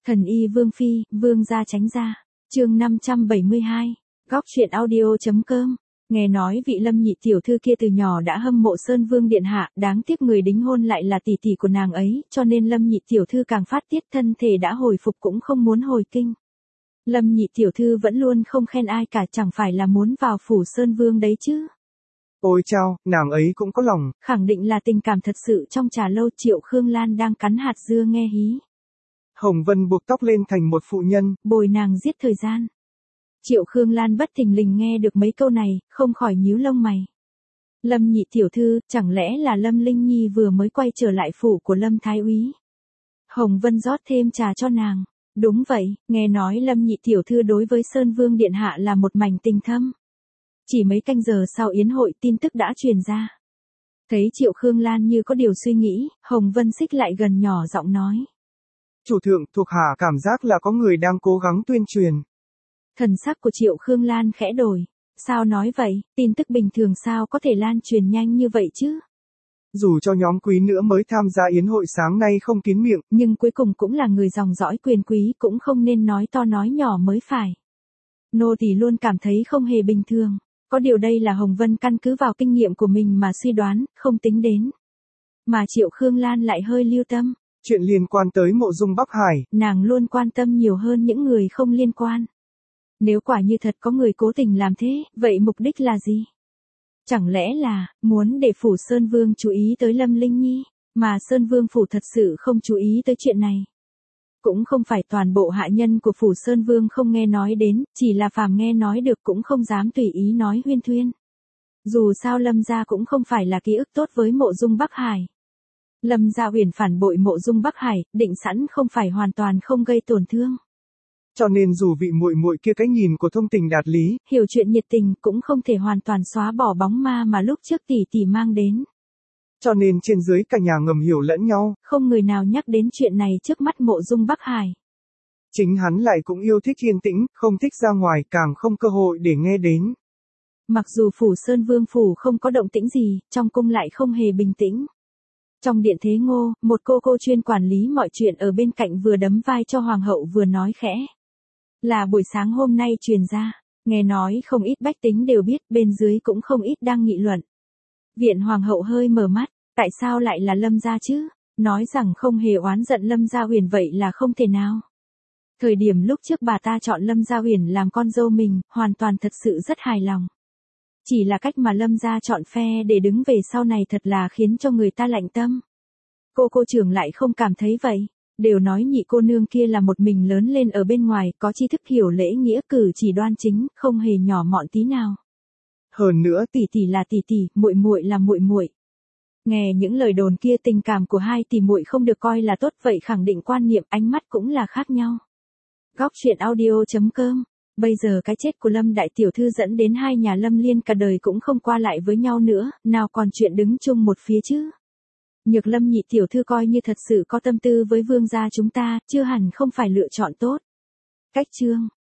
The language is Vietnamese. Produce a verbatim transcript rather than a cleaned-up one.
Thần y Vương Phi, Vương gia tránh ra. Chương năm trăm bảy mươi hai. Góc truyện audio.com. Nghe nói vị Lâm nhị tiểu thư kia từ nhỏ đã hâm mộ Sơn Vương điện hạ, đáng tiếc người đính hôn lại là tỷ tỷ của nàng ấy, cho nên Lâm nhị tiểu thư càng phát tiết, thân thể đã hồi phục cũng không muốn hồi kinh. Lâm nhị tiểu thư vẫn luôn không khen ai cả, chẳng phải là muốn vào phủ Sơn Vương đấy chứ. Ôi chao, nàng ấy cũng có lòng. Khẳng định là tình cảm thật sự. Trong trà lâu, Triệu Khương Lan đang cắn hạt dưa nghe hí. Hồng Vân buộc tóc lên thành một phụ nhân, bồi nàng giết thời gian. Triệu Khương Lan bất thình lình nghe được mấy câu này, không khỏi nhíu lông mày. Lâm nhị tiểu thư, chẳng lẽ là Lâm Linh Nhi vừa mới quay trở lại phủ của Lâm Thái úy? Hồng Vân rót thêm trà cho nàng. Đúng vậy, nghe nói Lâm nhị tiểu thư đối với Sơn Vương điện hạ là một mảnh tình thâm. Chỉ mấy canh giờ sau yến hội, tin tức đã truyền ra. Thấy Triệu Khương Lan như có điều suy nghĩ, Hồng Vân xích lại gần nhỏ giọng nói. Chủ thượng, thuộc hạ cảm giác là có người đang cố gắng tuyên truyền. Thần sắc của Triệu Khương Lan khẽ đổi. Sao nói vậy, tin tức bình thường sao có thể lan truyền nhanh như vậy chứ? Dù cho nhóm quý nữa mới tham gia yến hội sáng nay không kín miệng, nhưng cuối cùng cũng là người dòng dõi quyền quý, cũng không nên nói to nói nhỏ mới phải. Nô tỳ luôn cảm thấy không hề bình thường. Có điều đây là Hồng Vân căn cứ vào kinh nghiệm của mình mà suy đoán, không tính đến. Mà Triệu Khương Lan lại hơi lưu tâm. Chuyện liên quan tới mộ dung Bắc Hải, nàng luôn quan tâm nhiều hơn những người không liên quan. Nếu quả như thật có người cố tình làm thế, vậy mục đích là gì? Chẳng lẽ là, muốn để phủ Sơn Vương chú ý tới Lâm Linh Nhi, mà Sơn Vương phủ thật sự không chú ý tới chuyện này? Cũng không phải toàn bộ hạ nhân của phủ Sơn Vương không nghe nói đến, chỉ là phàm nghe nói được cũng không dám tùy ý nói huyên thuyên. Dù sao Lâm gia cũng không phải là ký ức tốt với mộ dung Bắc Hải. Lâm gia huyền phản bội mộ dung Bắc Hải, định sẵn không phải hoàn toàn không gây tổn thương. Cho nên dù vị muội muội kia cái nhìn của thông tình đạt lý, hiểu chuyện nhiệt tình, cũng không thể hoàn toàn xóa bỏ bóng ma mà lúc trước tỷ tỷ mang đến. Cho nên trên dưới cả nhà ngầm hiểu lẫn nhau, không người nào nhắc đến chuyện này trước mắt mộ dung Bắc Hải. Chính hắn lại cũng yêu thích yên tĩnh, không thích ra ngoài, càng không cơ hội để nghe đến. Mặc dù phủ Sơn Vương phủ không có động tĩnh gì, trong cung lại không hề bình tĩnh. Trong điện Thế Ngô, một cô cô chuyên quản lý mọi chuyện ở bên cạnh vừa đấm vai cho hoàng hậu vừa nói khẽ. Là buổi sáng hôm nay truyền ra, nghe nói không ít bách tính đều biết, bên dưới cũng không ít đang nghị luận. Viện hoàng hậu hơi mở mắt, tại sao lại là Lâm gia chứ? Nói rằng không hề oán giận Lâm gia huyền vậy là không thể nào. Thời điểm lúc trước bà ta chọn Lâm gia huyền làm con dâu mình, hoàn toàn thật sự rất hài lòng. Chỉ là cách mà Lâm gia chọn phe để đứng về sau này thật là khiến cho người ta lạnh tâm. Cô cô trưởng lại không cảm thấy vậy. Đều nói nhị cô nương kia là một mình lớn lên ở bên ngoài, có tri thức hiểu lễ nghĩa, cử chỉ đoan chính, không hề nhỏ mọn tí nào. Hơn nữa, tỷ tỷ là tỷ tỷ, muội muội là muội muội. Nghe những lời đồn kia, tình cảm của hai tỷ muội không được coi là tốt, vậy khẳng định quan niệm, ánh mắt cũng là khác nhau. Góc truyện audio.com. Bây giờ cái chết của Lâm đại tiểu thư dẫn đến hai nhà Lâm Liên cả đời cũng không qua lại với nhau nữa, nào còn chuyện đứng chung một phía chứ. Nhược Lâm nhị tiểu thư coi như thật sự có tâm tư với vương gia chúng ta, chưa hẳn không phải lựa chọn tốt. Cách chương